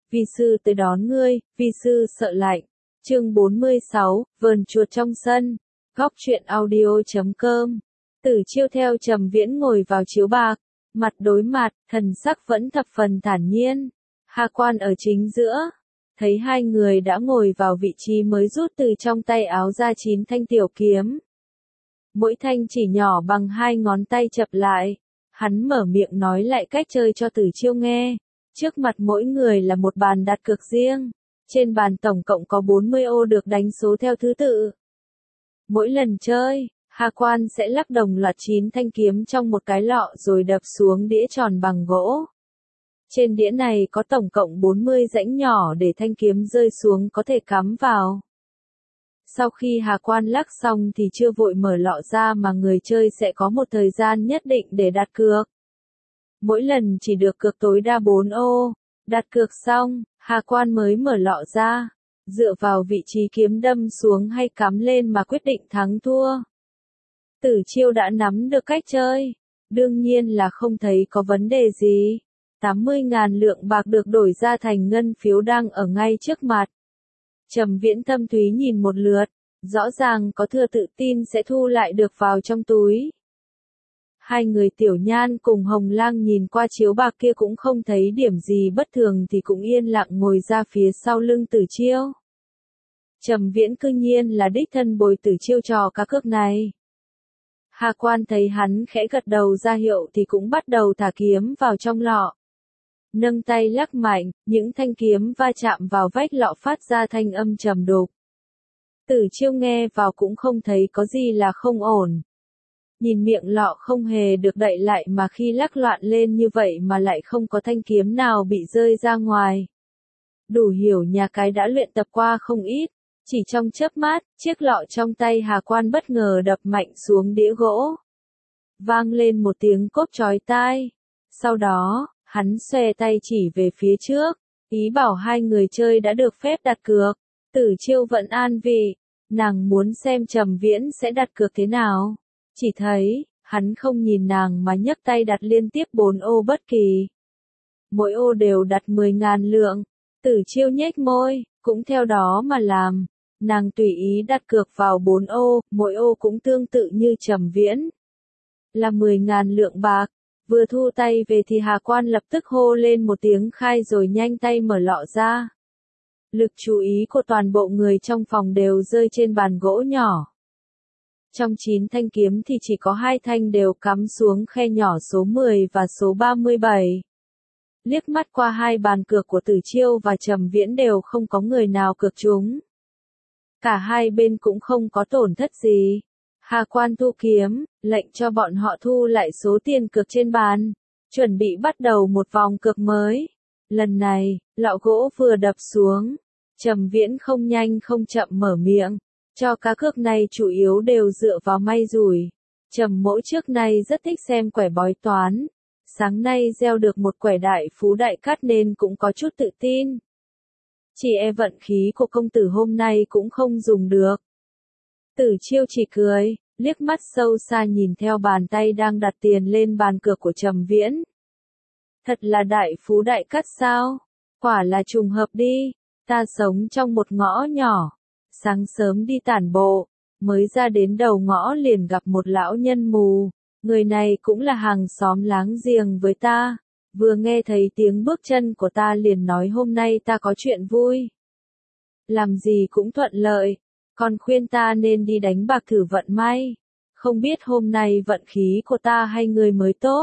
vi sư tới đón ngươi, vi sư sợ lạnh. Chương 46, vườn chuột trong sân. Góc truyện audio.com. Tử Chiêu theo Trầm Viễn ngồi vào chiếu bạc, mặt đối mặt, thần sắc vẫn thập phần thản nhiên. Hà Quan ở chính giữa, thấy hai người đã ngồi vào vị trí mới rút từ trong tay áo ra 9 thanh tiểu kiếm. Mỗi thanh chỉ nhỏ bằng 2 ngón tay chập lại. Hắn mở miệng nói lại cách chơi cho Tử Chiêu nghe. Trước mặt mỗi người là một bàn đặt cược riêng. Trên bàn tổng cộng có 40 ô được đánh số theo thứ tự. Mỗi lần chơi, Hà Quan sẽ lắc đồng loạt 9 thanh kiếm trong một cái lọ rồi đập xuống đĩa tròn bằng gỗ. Trên đĩa này có tổng cộng 40 rãnh nhỏ để thanh kiếm rơi xuống có thể cắm vào. Sau khi Hà Quan lắc xong thì chưa vội mở lọ ra mà người chơi sẽ có một thời gian nhất định để đặt cược. Mỗi lần chỉ được cược tối đa 4 ô. Đặt cược xong, Hà Quan mới mở lọ ra, dựa vào vị trí kiếm đâm xuống hay cắm lên mà quyết định thắng thua. Tử Chiêu đã nắm được cách chơi, đương nhiên là không thấy có vấn đề gì. 80.000 lượng bạc được đổi ra thành ngân phiếu đang ở ngay trước mặt. Trầm Viễn thâm thúy nhìn một lượt, rõ ràng có thừa tự tin sẽ thu lại được vào trong túi. Hai người Tiểu Nhan cùng Hồng Lang nhìn qua chiếu bạc kia cũng không thấy điểm gì bất thường thì cũng yên lặng ngồi ra phía sau lưng Tử Chiêu. Trầm Viễn cư nhiên là đích thân bồi Tử Chiêu trò cá cược này. Hà Quan thấy hắn khẽ gật đầu ra hiệu thì cũng bắt đầu thả kiếm vào trong lọ. Nâng tay lắc mạnh, những thanh kiếm va chạm vào vách lọ phát ra thanh âm trầm đục. Tử Chiêu nghe vào cũng không thấy có gì là không ổn. Nhìn miệng lọ không hề được đậy lại mà khi lắc loạn lên như vậy mà lại không có thanh kiếm nào bị rơi ra ngoài. Đủ hiểu nhà cái đã luyện tập qua không ít. Chỉ trong chớp mắt, chiếc lọ trong tay Hà Quan bất ngờ đập mạnh xuống đĩa gỗ. Vang lên một tiếng cốp chói tai. Sau đó, hắn xòe tay chỉ về phía trước, ý bảo hai người chơi đã được phép đặt cược. Tử Chiêu vẫn an vị, nàng muốn xem Trầm Viễn sẽ đặt cược thế nào. Chỉ thấy, hắn không nhìn nàng mà nhấc tay đặt liên tiếp 4 ô bất kỳ. Mỗi ô đều đặt 10.000 lượng. Tử Chiêu nhếch môi, cũng theo đó mà làm. Nàng tùy ý đặt cược vào 4 ô, mỗi ô cũng tương tự như Trầm Viễn. Là 10.000 lượng bạc. Vừa thu tay về thì Hà Quan lập tức hô lên một tiếng khai rồi nhanh tay mở lọ ra. Lực chú ý của toàn bộ người trong phòng đều rơi trên bàn gỗ nhỏ. Trong 9 thanh kiếm thì chỉ có 2 thanh đều cắm xuống khe nhỏ số 10 và số 37. Liếc mắt qua hai bàn cược của Tử Chiêu và Trầm Viễn đều không có người nào cược trúng. Cả hai bên cũng không có tổn thất gì. Hà Quan thu kiếm, lệnh cho bọn họ thu lại số tiền cược trên bàn, chuẩn bị bắt đầu một vòng cược mới. Lần này, lọ gỗ vừa đập xuống, Trầm Viễn không nhanh không chậm mở miệng. Cho cá cược này chủ yếu đều dựa vào may rủi. Trầm Mỗ trước nay rất thích xem quẻ bói toán. Sáng nay gieo được một quẻ đại phú đại cát nên cũng có chút tự tin. Chỉ e vận khí của công tử hôm nay cũng không dùng được. Tử Chiêu chỉ cười, liếc mắt sâu xa nhìn theo bàn tay đang đặt tiền lên bàn cược của Trầm Viễn. Thật là đại phú đại cát sao? Quả là trùng hợp đi. Ta sống trong một ngõ nhỏ. Sáng sớm đi tản bộ, mới ra đến đầu ngõ liền gặp một lão nhân mù. Người này cũng là hàng xóm láng giềng với ta. Vừa nghe thấy tiếng bước chân của ta liền nói hôm nay ta có chuyện vui. Làm gì cũng thuận lợi, còn khuyên ta nên đi đánh bạc thử vận may. Không biết hôm nay vận khí của ta hay người mới tốt.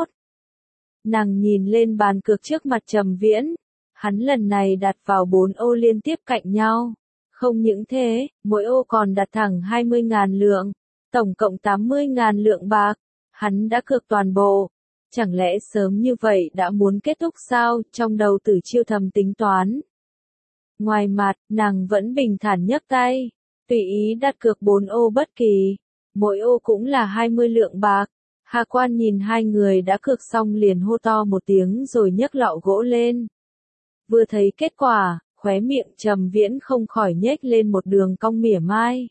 Nàng nhìn lên bàn cược trước mặt Trầm Viễn. Hắn lần này đặt vào 4 ô liên tiếp cạnh nhau. Không những thế, mỗi ô còn đặt thẳng 20.000 lượng, tổng cộng 80.000 lượng bạc. Hắn đã cược toàn bộ. Chẳng lẽ sớm như vậy đã muốn kết thúc sao? Trong đầu Tử Chiêu thầm tính toán. Ngoài mặt, nàng vẫn bình thản nhấc tay, tùy ý đặt cược 4 ô bất kỳ. Mỗi ô cũng là 20 lượng bạc. Hà Quan nhìn hai người đã cược xong liền hô to một tiếng rồi nhấc lọ gỗ lên. Vừa thấy kết quả, khóe miệng Trầm Viễn không khỏi nhếch lên một đường cong mỉa mai.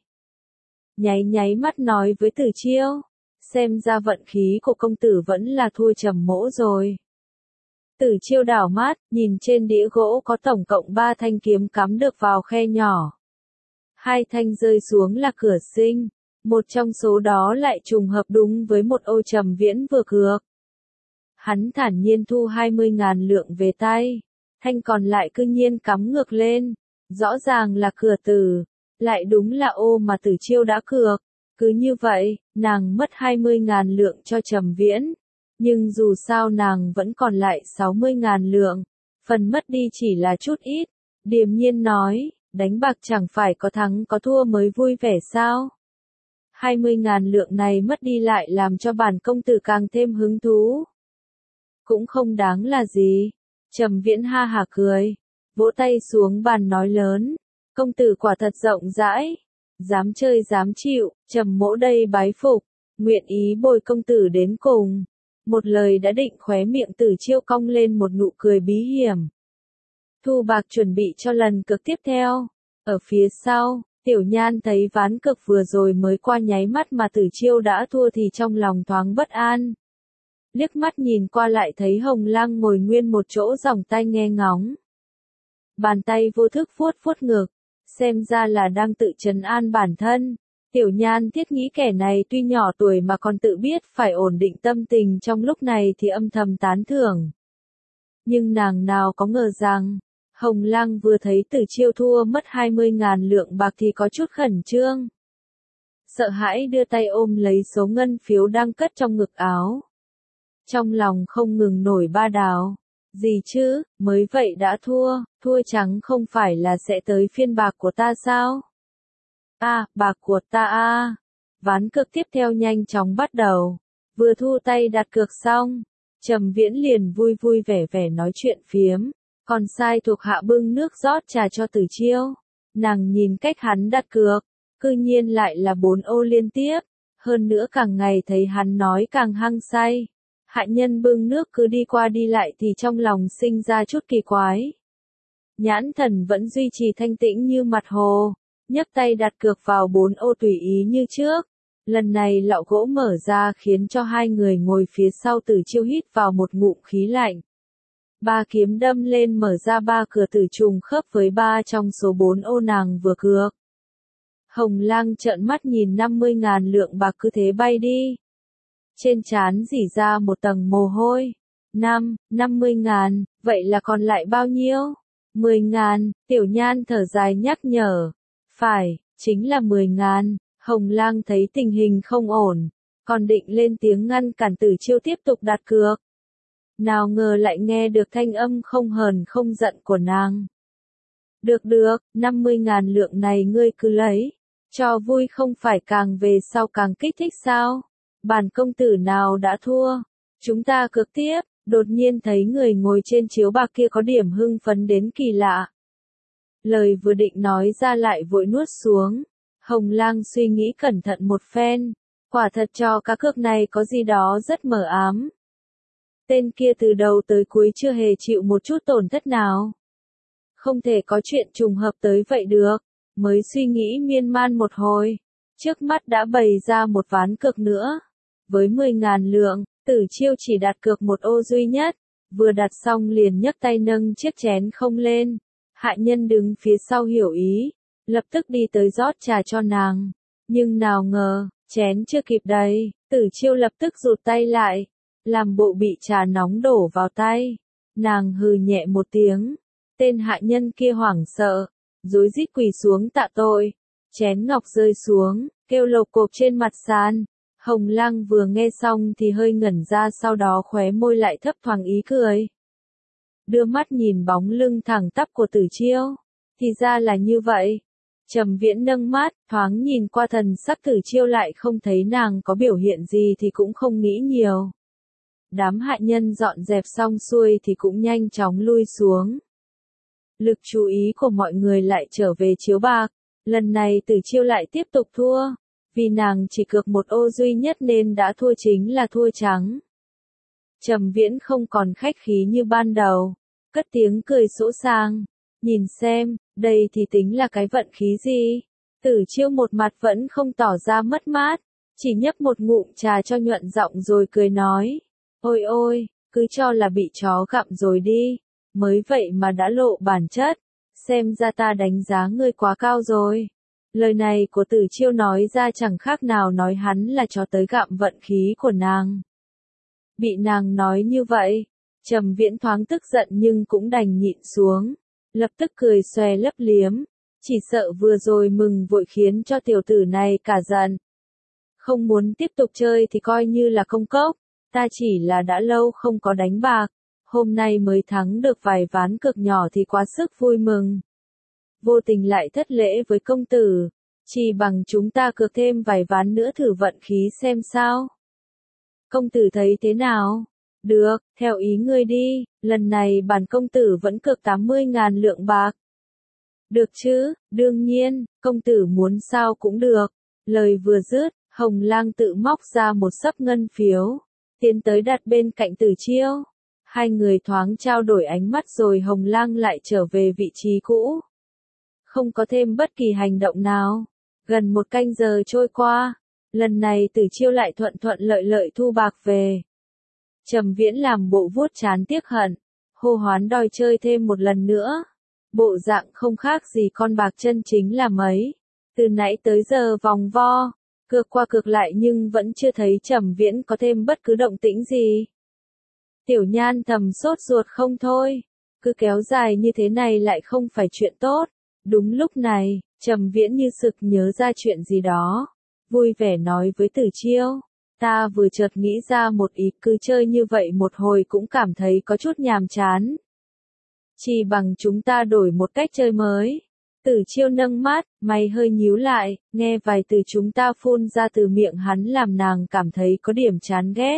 Nháy mắt nói với Tử Chiêu, xem ra vận khí của công tử vẫn là thua Trầm Mỗ rồi. Tử Chiêu đảo mắt, nhìn trên đĩa gỗ có tổng cộng 3 thanh kiếm cắm được vào khe nhỏ. 2 thanh rơi xuống là cửa sinh, một trong số đó lại trùng hợp đúng với một ô Trầm Viễn vừa cược. Hắn thản nhiên thu 20.000 lượng về tay, thanh còn lại cư nhiên cắm ngược lên, rõ ràng là cửa tử, lại đúng là ô mà Tử Chiêu đã cược. Cứ như vậy, nàng mất 20.000 lượng cho Trầm Viễn, nhưng dù sao nàng vẫn còn lại 60.000 lượng, phần mất đi chỉ là chút ít. Điềm nhiên nói, đánh bạc chẳng phải có thắng có thua mới vui vẻ sao? 20.000 lượng này mất đi lại làm cho bản công tử càng thêm hứng thú. Cũng không đáng là gì. Trầm Viễn ha hả cười, vỗ tay xuống bàn nói lớn, công tử quả thật rộng rãi, dám chơi dám chịu, Trầm mỗ đây bái phục, nguyện ý bồi công tử đến cùng. Một lời đã định, khóe miệng Tử Chiêu cong lên một nụ cười bí hiểm. Thu bạc chuẩn bị cho lần cược tiếp theo. Ở phía sau, Tiểu Nhan thấy ván cược vừa rồi mới qua nháy mắt mà Tử Chiêu đã thua thì trong lòng thoáng bất an. Liếc mắt nhìn qua lại thấy Hồng Lăng ngồi nguyên một chỗ dòng tay nghe ngóng. Bàn tay vô thức vuốt vuốt ngực, xem ra là đang tự trấn an bản thân. Tiểu Nhan thiết nghĩ kẻ này tuy nhỏ tuổi mà còn tự biết phải ổn định tâm tình trong lúc này thì âm thầm tán thưởng. Nhưng nàng nào có ngờ rằng, Hồng Lăng vừa thấy Tử Chiêu thua mất 20.000 lượng bạc thì có chút khẩn trương. Sợ hãi đưa tay ôm lấy số ngân phiếu đang cất trong ngực áo. Trong lòng không ngừng nổi ba đảo. Gì chứ, mới vậy đã thua, thua trắng không phải là sẽ tới phiên bạc của ta sao? Bạc của ta Ván cược tiếp theo nhanh chóng bắt đầu. Vừa thu tay đặt cược xong, Trầm Viễn liền vui vui vẻ vẻ nói chuyện phiếm, còn sai thuộc hạ bưng nước rót trà cho Tử Chiêu. Nàng nhìn cách hắn đặt cược, cư nhiên lại là 4 ô liên tiếp, hơn nữa càng ngày thấy hắn nói càng hăng say. Hạ nhân bưng nước cứ đi qua đi lại thì trong lòng sinh ra chút kỳ quái. Nhãn Thần vẫn duy trì thanh tĩnh như mặt hồ, nhấc tay đặt cược vào 4 ô tùy ý như trước. Lần này lọ gỗ mở ra khiến cho 2 người ngồi phía sau Tử Chiêu hít vào một ngụm khí lạnh. 3 kiếm đâm lên mở ra 3 cửa tử trùng khớp với 3 trong số 4 ô nàng vừa cược. Hồng Lăng trợn mắt nhìn 50.000 lượng bạc cứ thế bay đi. Trên trán rỉ ra một tầng mồ hôi. 50.000, vậy là còn lại bao nhiêu? 10.000, Tiểu Nhan thở dài nhắc nhở. Phải, chính là 10.000. Hồng Lang thấy tình hình không ổn, còn định lên tiếng ngăn cản Tử Chiêu tiếp tục đặt cược. Nào ngờ lại nghe được thanh âm không hờn không giận của nàng. Được, 50.000 lượng này ngươi cứ lấy, cho vui không phải càng về sau càng kích thích sao? Bản công tử nào đã thua, chúng ta cược tiếp. Đột nhiên thấy người ngồi trên chiếu bạc kia có điểm hưng phấn đến kỳ lạ. Lời vừa định nói ra lại vội nuốt xuống. Hồng Lang suy nghĩ cẩn thận một phen, quả thật cho cá cược này có gì đó rất mờ ám. Tên kia từ đầu tới cuối chưa hề chịu một chút tổn thất nào. Không thể có chuyện trùng hợp tới vậy được, mới suy nghĩ miên man một hồi. Trước mắt đã bày ra một ván cược nữa. Với 10.000 lượng, Tử Chiêu chỉ đặt cược một ô duy nhất, vừa đặt xong liền nhấc tay nâng chiếc chén không lên. Hạ nhân đứng phía sau hiểu ý, lập tức đi tới rót trà cho nàng. Nhưng nào ngờ, chén chưa kịp đầy, Tử Chiêu lập tức rụt tay lại, làm bộ bị trà nóng đổ vào tay. Nàng hừ nhẹ một tiếng, tên hạ nhân kia hoảng sợ, rối rít quỳ xuống tạ tội. Chén ngọc rơi xuống, kêu lộc cộp trên mặt sàn. Hồng Lăng vừa nghe xong thì hơi ngẩn ra, sau đó khóe môi lại thấp thoáng ý cười. Đưa mắt nhìn bóng lưng thẳng tắp của Tử Chiêu, thì ra là như vậy. Trầm Viễn nâng mắt, thoáng nhìn qua thần sắc Tử Chiêu lại không thấy nàng có biểu hiện gì thì cũng không nghĩ nhiều. Đám hạ nhân dọn dẹp xong xuôi thì cũng nhanh chóng lui xuống. Lực chú ý của mọi người lại trở về chiếu bạc, lần này Tử Chiêu lại tiếp tục thua. Vì nàng chỉ cược một ô duy nhất nên đã thua chính là thua trắng. Trầm Viễn không còn khách khí như ban đầu, cất tiếng cười sỗ sàng. Nhìn xem, đây thì tính là cái vận khí gì? Tử Chiêu một mặt vẫn không tỏ ra mất mát, chỉ nhấp một ngụm trà cho nhuận giọng rồi cười nói. Ôi ôi, cứ cho là bị chó gặm rồi đi, mới vậy mà đã lộ bản chất, xem ra ta đánh giá ngươi quá cao rồi. Lời này của Tử Chiêu nói ra chẳng khác nào nói hắn là chó tới gặm vận khí của nàng. Bị nàng nói như vậy, Trầm Viễn thoáng tức giận nhưng cũng đành nhịn xuống, lập tức cười xòe lấp liếm, chỉ sợ vừa rồi mừng vội khiến cho tiểu tử này cả giận. Không muốn tiếp tục chơi thì coi như là công cốc, ta chỉ là đã lâu không có đánh bạc, hôm nay mới thắng được vài ván cược nhỏ thì quá sức vui mừng. Vô tình lại thất lễ với công tử, chỉ bằng chúng ta cược thêm vài ván nữa thử vận khí xem sao. Công tử thấy thế nào? Được, theo ý ngươi đi, lần này bản công tử vẫn cược 80.000 lượng bạc. Được chứ, đương nhiên, công tử muốn sao cũng được. Lời vừa dứt, Hồng Lang tự móc ra một xấp ngân phiếu, tiến tới đặt bên cạnh Tử Chiêu. Hai người thoáng trao đổi ánh mắt rồi Hồng Lang lại trở về vị trí cũ. Không có thêm bất kỳ hành động nào. Gần một canh giờ trôi qua, lần này Tử Chiêu lại thuận thuận lợi lợi thu bạc về. Trầm Viễn làm bộ vuốt trán tiếc hận, hô hoán đòi chơi thêm một lần nữa. Bộ dạng không khác gì con bạc chân chính là mấy. Từ nãy tới giờ vòng vo, cược qua cược lại nhưng vẫn chưa thấy Trầm Viễn có thêm bất cứ động tĩnh gì. Tiểu Nhan thầm sốt ruột không thôi, cứ kéo dài như thế này lại không phải chuyện tốt. Đúng lúc này, Trầm Viễn như sực nhớ ra chuyện gì đó, vui vẻ nói với Tử Chiêu, ta vừa chợt nghĩ ra một ý, cứ chơi như vậy một hồi cũng cảm thấy có chút nhàm chán. Chỉ bằng chúng ta đổi một cách chơi mới. Tử Chiêu nâng mắt, mày hơi nhíu lại, nghe vài từ chúng ta phun ra từ miệng hắn làm nàng cảm thấy có điểm chán ghét.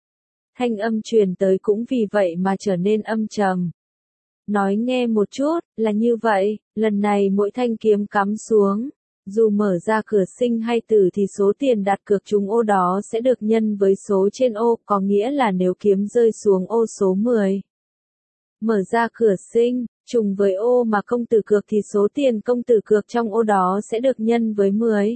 Thanh âm truyền tới cũng vì vậy mà trở nên âm trầm. Nói nghe một chút, là như vậy, lần này mỗi thanh kiếm cắm xuống, dù mở ra cửa sinh hay tử thì số tiền đặt cược trúng ô đó sẽ được nhân với số trên ô, có nghĩa là nếu kiếm rơi xuống ô số 10. Mở ra cửa sinh, trùng với ô mà công tử cược thì số tiền công tử cược trong ô đó sẽ được nhân với 10.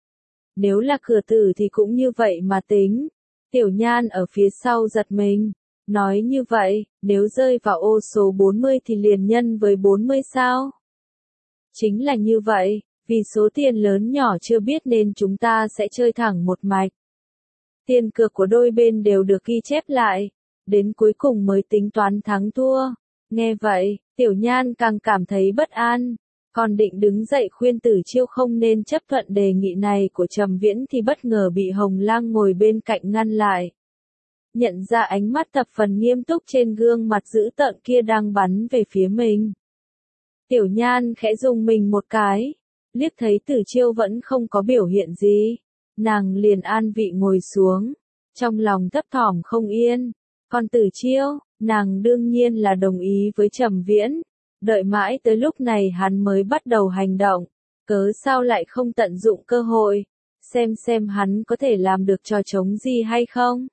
Nếu là cửa tử thì cũng như vậy mà tính. Tiểu Nhan ở phía sau giật mình. Nói như vậy, nếu rơi vào ô số 40 thì liền nhân với 40 sao? Chính là như vậy, vì số tiền lớn nhỏ chưa biết nên chúng ta sẽ chơi thẳng một mạch. Tiền cược của đôi bên đều được ghi chép lại, đến cuối cùng mới tính toán thắng thua. Nghe vậy, Tiểu Nhan càng cảm thấy bất an, còn định đứng dậy khuyên Tử Chiêu không nên chấp thuận đề nghị này của Trầm Viễn thì bất ngờ bị Hồng Lang ngồi bên cạnh ngăn lại. Nhận ra ánh mắt thập phần nghiêm túc trên gương mặt dữ tợn kia đang bắn về phía mình. Tiểu Nhan khẽ rùng mình một cái, liếc thấy Tử Chiêu vẫn không có biểu hiện gì, nàng liền an vị ngồi xuống, trong lòng thấp thỏm không yên. Còn Tử Chiêu, nàng đương nhiên là đồng ý với Trầm Viễn, đợi mãi tới lúc này hắn mới bắt đầu hành động, cớ sao lại không tận dụng cơ hội, xem hắn có thể làm được trò trống gì hay không.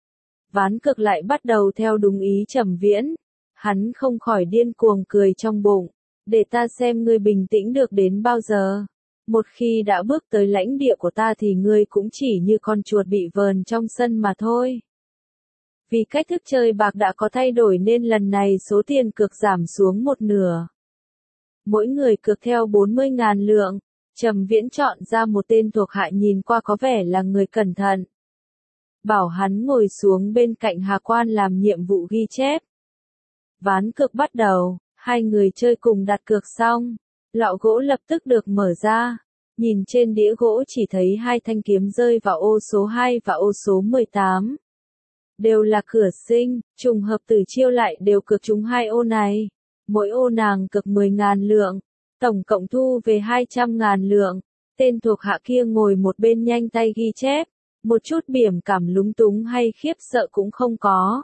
Ván cược lại bắt đầu theo đúng ý Trầm Viễn, hắn không khỏi điên cuồng cười trong bụng, để ta xem ngươi bình tĩnh được đến bao giờ. Một khi đã bước tới lãnh địa của ta thì ngươi cũng chỉ như con chuột bị vờn trong sân mà thôi. Vì cách thức chơi bạc đã có thay đổi nên lần này số tiền cược giảm xuống một nửa. Mỗi người cược theo 40.000 lượng, Trầm Viễn chọn ra một tên thuộc hạ nhìn qua có vẻ là người cẩn thận. Bảo hắn ngồi xuống bên cạnh Hà Quan làm nhiệm vụ ghi chép. Ván cược bắt đầu, hai người chơi cùng đặt cược xong, lọ gỗ lập tức được mở ra. Nhìn trên đĩa gỗ chỉ thấy hai thanh kiếm rơi vào ô số 2 và ô số 18. Đều là cửa sinh, trùng hợp Tử Chiêu lại đều cược trúng hai ô này. Mỗi ô nàng cược 10.000 lượng, tổng cộng thu về 200.000 lượng. Tên thuộc hạ kia ngồi một bên nhanh tay ghi chép, một chút biểm cảm lúng túng hay khiếp sợ cũng không có.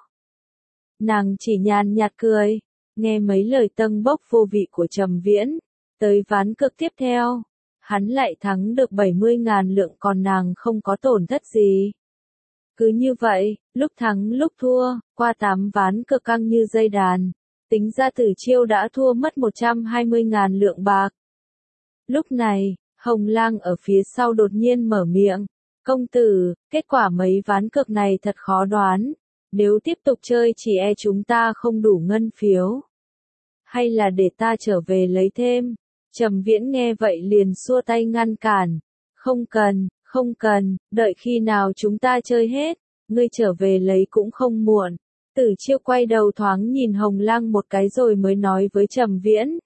Nàng chỉ nhàn nhạt cười, nghe mấy lời tâng bốc vô vị của Trầm Viễn. Tới ván cược tiếp theo, hắn lại thắng được 70.000 lượng còn nàng không có tổn thất gì. Cứ như vậy, lúc thắng lúc thua, qua 8 ván cược căng như dây đàn, tính ra Tử Chiêu đã thua mất 120.000 lượng bạc. Lúc này, Hồng Lang ở phía sau đột nhiên mở miệng, công tử, kết quả mấy ván cược này thật khó đoán, Nếu tiếp tục chơi chỉ e chúng ta không đủ ngân phiếu. Hay là để ta trở về lấy thêm. Trầm Viễn nghe vậy liền xua tay ngăn cản. Không cần, không cần, đợi khi nào chúng ta chơi hết, ngươi trở về lấy cũng không muộn. Tử Chiêu quay đầu thoáng nhìn Hồng Lăng một cái rồi mới nói với Trầm Viễn.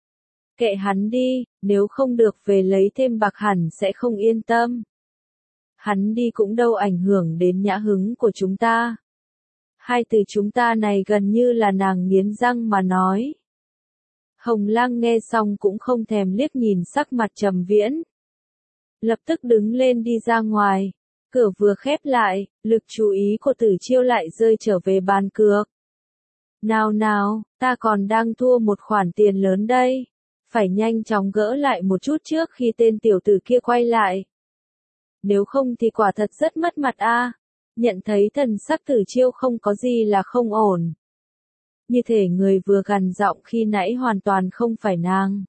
Kệ hắn đi, nếu không được về lấy thêm bạc hẳn sẽ không yên tâm. Hắn đi cũng đâu ảnh hưởng đến nhã hứng của chúng ta. Hai từ chúng ta này gần như là nàng nghiến răng mà nói. Hồng Lăng nghe xong cũng không thèm liếc nhìn sắc mặt Trầm Viễn. Lập tức đứng lên đi ra ngoài. Cửa vừa khép lại, lực chú ý của Tử Chiêu lại rơi trở về bàn cược. Nào nào, ta còn đang thua một khoản tiền lớn đây. Phải nhanh chóng gỡ lại một chút trước khi tên tiểu tử kia quay lại. Nếu không thì quả thật rất mất mặt a. Nhận thấy thần sắc Tử Chiêu không có gì là không ổn. Như thể người vừa gằn giọng khi nãy hoàn toàn không phải nàng.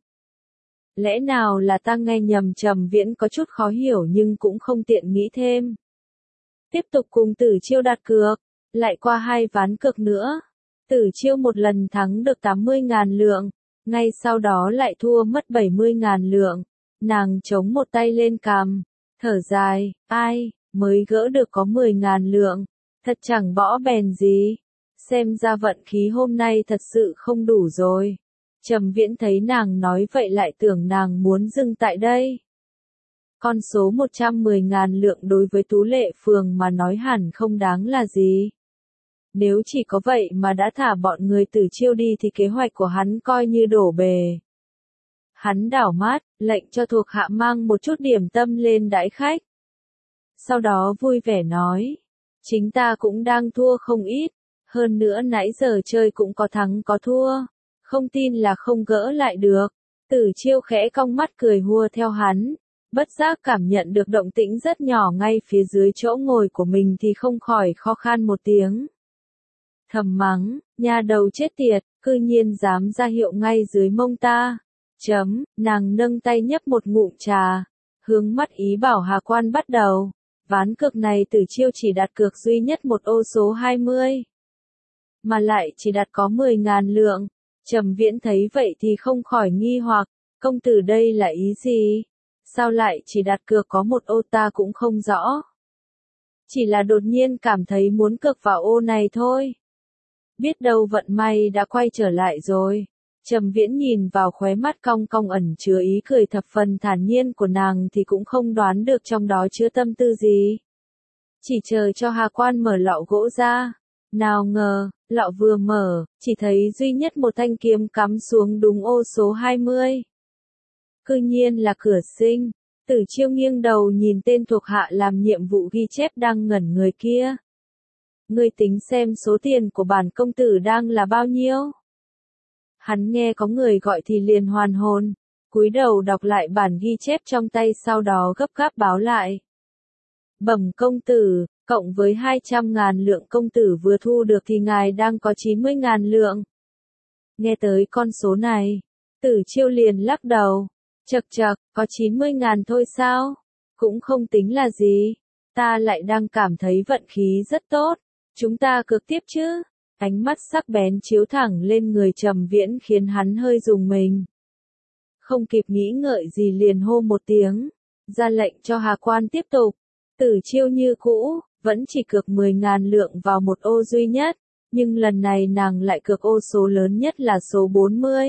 Lẽ nào là ta nghe nhầm? Trầm Viễn có chút khó hiểu nhưng cũng không tiện nghĩ thêm. Tiếp tục cùng Tử Chiêu đặt cược, lại qua 2 ván cược nữa. Tử Chiêu một lần thắng được 80.000 lượng, ngay sau đó lại thua mất 70.000 lượng. Nàng chống một tay lên cằm, thở dài, ai, mới gỡ được có 10.000 lượng, thật chẳng bỏ bèn gì. Xem ra vận khí hôm nay thật sự không đủ rồi. Trầm Viễn thấy nàng nói vậy lại tưởng nàng muốn dừng tại đây. Con số 110.000 lượng đối với Tú Lệ Phường mà nói hẳn không đáng là gì. Nếu chỉ có vậy mà đã thả bọn người Tử Chiêu đi thì kế hoạch của hắn coi như đổ bề. Hắn đảo mắt, lệnh cho thuộc hạ mang một chút điểm tâm lên đãi khách. Sau đó vui vẻ nói, chính ta cũng đang thua không ít, hơn nữa nãy giờ chơi cũng có thắng có thua, không tin là không gỡ lại được. Tử Chiêu khẽ cong mắt cười hùa theo hắn, bất giác cảm nhận được động tĩnh rất nhỏ ngay phía dưới chỗ ngồi của mình thì không khỏi kho khan một tiếng. Thầm mắng, nhà đầu chết tiệt, cư nhiên dám ra hiệu ngay dưới mông ta. Nàng nâng tay nhấp một ngụm trà, hướng mắt ý bảo Hà Quan bắt đầu. Ván cược này Tử Chiêu chỉ đặt cược duy nhất một ô số 20. Mà lại chỉ đặt có 10.000 lượng. Trầm Viễn thấy vậy thì không khỏi nghi hoặc, công tử đây là ý gì? Sao lại chỉ đặt cược có một ô? Ta cũng không rõ. Chỉ là đột nhiên cảm thấy muốn cược vào ô này thôi. Biết đâu vận may đã quay trở lại rồi. Trầm Viễn nhìn vào khóe mắt cong cong ẩn chứa ý cười thập phần thản nhiên của nàng thì cũng không đoán được trong đó chứa tâm tư gì. Chỉ chờ cho Hà Quan mở lọ gỗ ra. Nào ngờ, lọ vừa mở, chỉ thấy duy nhất một thanh kiếm cắm xuống đúng ô số 20. Cư nhiên là Cửa Sinh. Tử Chiêu nghiêng đầu nhìn tên thuộc hạ làm nhiệm vụ ghi chép đang ngẩn người kia. Ngươi tính xem số tiền của bản công tử đang là bao nhiêu? Hắn nghe có người gọi thì liền hoàn hồn, cúi đầu đọc lại bản ghi chép trong tay sau đó gấp gáp báo lại. Bẩm công tử, cộng với 200.000 lượng công tử vừa thu được thì ngài đang có 90.000 lượng. Nghe tới con số này, Tử Chiêu liền lắc đầu, chậc chậc, có 90.000 thôi sao? Cũng không tính là gì, ta lại đang cảm thấy vận khí rất tốt, chúng ta cược tiếp chứ? Ánh mắt sắc bén chiếu thẳng lên người Trầm Viễn khiến hắn hơi rùng mình. Không kịp nghĩ ngợi gì liền hô một tiếng, ra lệnh cho Hà Quan tiếp tục. Tử Chiêu như cũ, vẫn chỉ cược 10.000 lượng vào một ô duy nhất, nhưng lần này nàng lại cược ô số lớn nhất là số 40.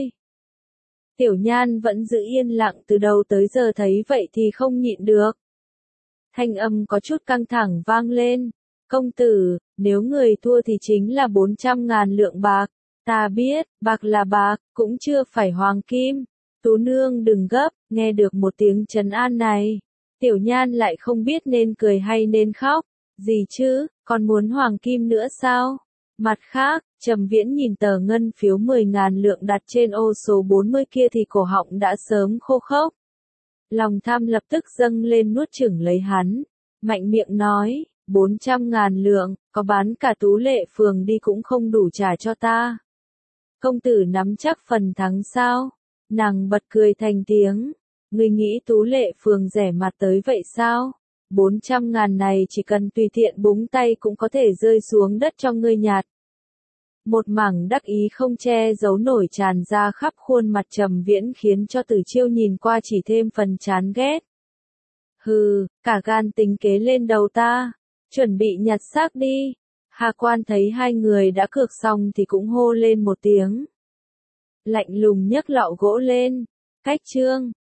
Tiểu Nhan vẫn giữ yên lặng từ đầu tới giờ thấy vậy thì không nhịn được. Thanh âm có chút căng thẳng vang lên. Công tử, nếu người thua thì chính là 400.000 lượng bạc. Ta biết, bạc là bạc, cũng chưa phải hoàng kim. Tú nương đừng gấp, nghe được một tiếng trấn an này. Tiểu Nhan lại không biết nên cười hay nên khóc. Gì chứ, còn muốn hoàng kim nữa sao? Mặt khác, Trầm Viễn nhìn tờ ngân phiếu 10.000 lượng đặt trên ô số 40 kia thì cổ họng đã sớm khô khốc. Lòng tham lập tức dâng lên nuốt chửng lấy hắn. Mạnh miệng nói, 400.000 lượng, có bán cả Tú Lệ Phường đi cũng không đủ trả cho ta. Công tử nắm chắc phần thắng sao? Nàng bật cười thành tiếng. Ngươi nghĩ Tú Lệ Phường rẻ mặt tới vậy sao? 400.000 này chỉ cần tùy tiện búng tay cũng có thể rơi xuống đất cho ngươi nhặt. Một mảng đắc ý không che giấu nổi tràn ra khắp khuôn mặt Trầm Viễn khiến cho Tử Chiêu nhìn qua chỉ thêm phần chán ghét. Hừ, cả gan tính kế lên đầu ta, chuẩn bị nhặt xác đi. Hà Quan thấy hai người đã cược xong thì cũng hô lên một tiếng. Lạnh lùng nhấc lọ gỗ lên, cách trương,